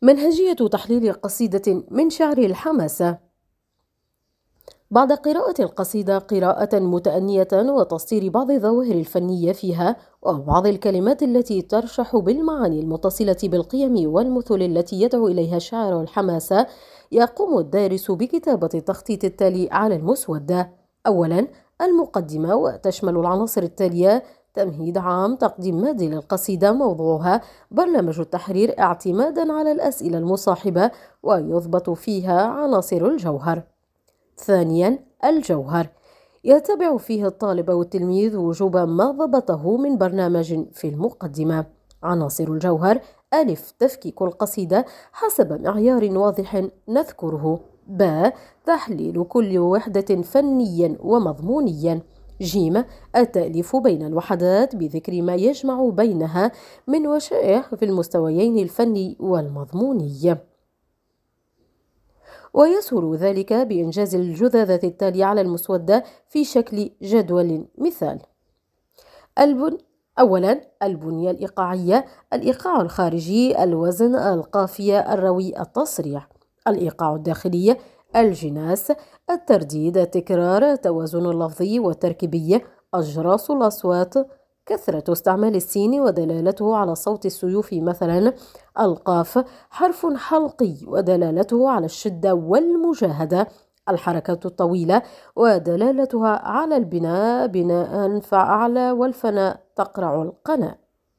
منهجية تحليل قصيدة من شعر الحماسة. بعد قراءة القصيدة قراءة متأنية وتسطير بعض الظواهر الفنية فيها وبعض الكلمات التي ترشح بالمعاني المتصلة بالقيم والمثل التي يدعو إليها شاعر الحماسة، يقوم الدارس بكتابة التخطيط التالي على المسودة. أولاً، المقدمة، وتشمل العناصر التالية: تمهيد عام، تقديم مادي للقصيدة، موضوعها، برنامج التحرير اعتماداً على الأسئلة المصاحبة، ويضبط فيها عناصر الجوهر. ثانياً، الجوهر، يتبع فيه الطالب أو التلميذ وجوب ما ضبطه من برنامج في المقدمة. عناصر الجوهر: ألف، تفكيك القصيدة حسب معيار واضح نذكره. ب، تحليل كل وحدة فنيا ومضمونيا. ج، التأليف بين الوحدات بذكر ما يجمع بينها من وشائح في المستويين الفني والمضموني، ويسهل ذلك بإنجاز الجذاذة التالية على المسودة في شكل جدول. مثال: أولا، البنية الإيقاعية: الإيقاع الخارجي، الوزن، القافية، الروي، التصريح. الإيقاع الداخلي: الجناس، الترديد، التكرار، التوازن اللفظي والتركيبي، أجراس الأصوات، كثرة استعمال السين ودلالته على صوت السيوف مثلا. القاف: حرف حلقي ودلالته على الشدة والمجاهدة. الحركات الطويلة ودلالتها على البناء، بناء فأعلى، والفناء تقرع القناة.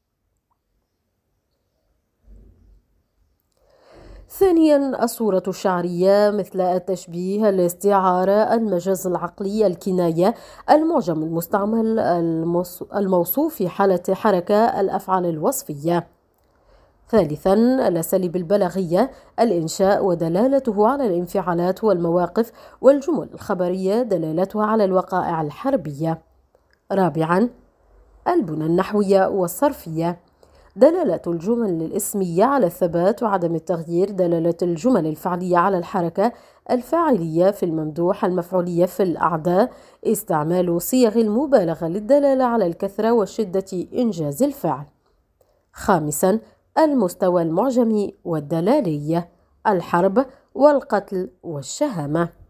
ثانياً، الصورة الشعرية مثل التشبيه، الاستعارة، المجاز العقلي، الكناية، المعجم المستعمل، الموصوف في حالة حركة، الأفعال الوصفية. ثالثاً، الأساليب البلاغية: الإنشاء ودلالته على الانفعالات والمواقف، والجمل الخبرية دلالتها على الوقائع الحربية. رابعاً، البنى النحوية والصرفية: دلالة الجمل الاسمية على الثبات وعدم التغيير، دلالة الجمل الفعلية على الحركة، الفاعلية في الممدوح، المفعولية في الأعداء، استعمال صيغ المبالغة للدلالة على الكثرة وشدة إنجاز الفعل. خامساً، المستوى المعجمي والدلالي: الحرب والقتل والشهامة.